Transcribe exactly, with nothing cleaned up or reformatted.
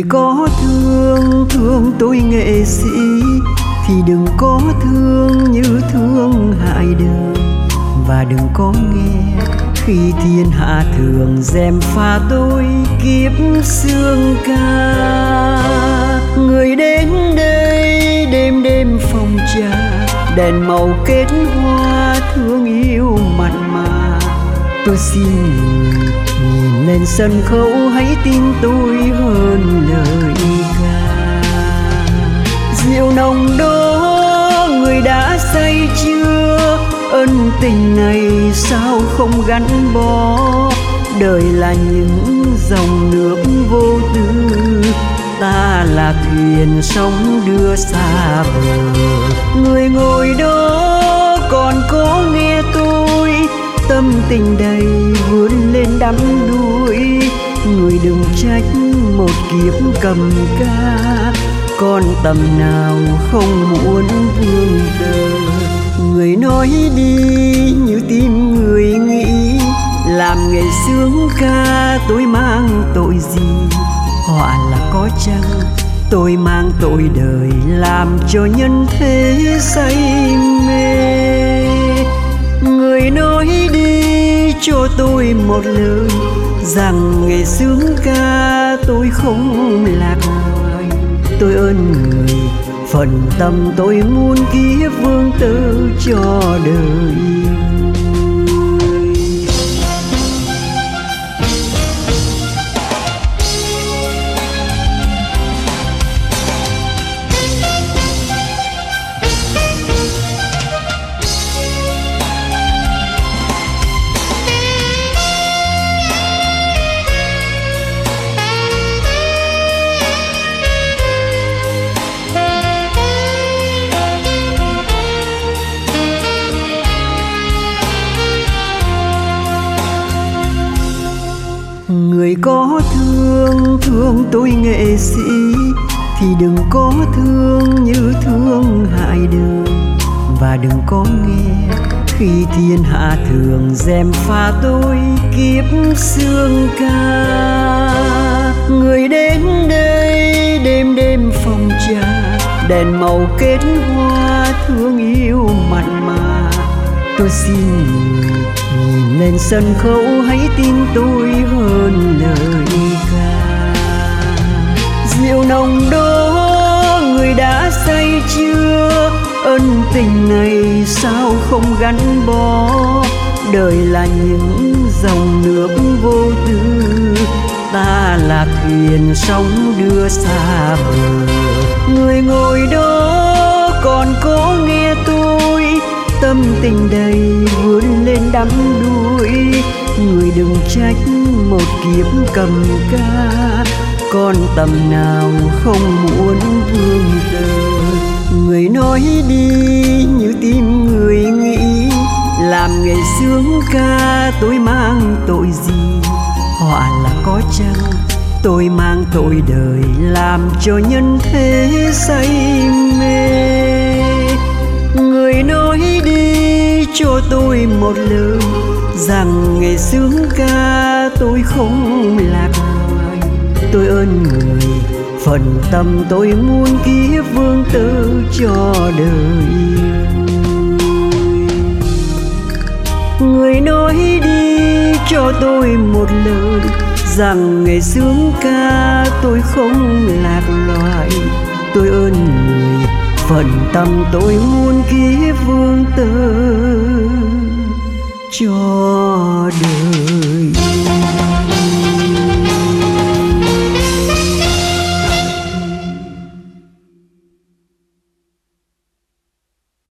Người có thương thương tôi nghệ sĩ thì đừng có thương như thương hại đời, và đừng có nghe khi thiên hạ thường gièm pha tôi kiếp xương ca. Người đến đây đêm đêm phòng trà, đèn màu kết hoa thương yêu mặn mà. Tôi xin người nhìn lên sân khấu hãy tin tôi hơn lời ca. Rượu nồng đó người đã say chưa, ân tình này sao không gắn bó. Đời là những dòng nước vô tư, ta là thuyền sóng đưa xa bờ. Người ngồi đó còn có nghe tôi, tâm tình đầy vươn lên đắm đuối. Người đừng trách một kiếp cầm ca, con tầm nào không muốn vương tơ. Người nói đi như tim người nghĩ, làm nghề sướng ca tôi mang tội gì. Họa là có chăng tôi mang tội đời, làm cho nhân thế say mê. Người nói đi cho tôi một lời, rằng nghề sướng ca tôi không lạc loài. Tôi ơn người phần tâm tôi muôn kiếp vương tử cho đời. Người có thương thương tôi nghệ sĩ thì đừng có thương như thương hại đời, và đừng có nghe khi thiên hạ thường gièm pha tôi kiếp xương ca. Người đến đây đêm đêm phòng trà, đèn màu kết hoa thương yêu mặn mà. Tôi xin người nhìn lên sân khấu hãy tin tôi hơn lời ca. Rượu nồng đó người đã say chưa, ân tình này sao không gắn bó. Đời là những dòng nước vô tư, ta là thuyền sóng đưa xa bờ. Người ngồi đó còn có nghe tôi, tâm tình đầy vươn lên đắm đuối. Người đừng trách một kiếp cầm ca, con tầm nào không muốn vương tơ. Người nói đi như tim người nghĩ, làm nghề sướng ca tôi mang tội gì. Họa là có chăng tôi mang tội đời, làm cho nhân thế say mê. Người nói đi cho tôi một lời, rằng nghề sướng ca tôi không lạc loài. Tôi ơn người phần tâm tôi muôn kiếp vương tử cho đời. Người nói đi cho tôi một lời, rằng nghề sướng ca tôi không lạc loài. Tôi ơn người phần tâm tôi muôn kiếp vương tử cho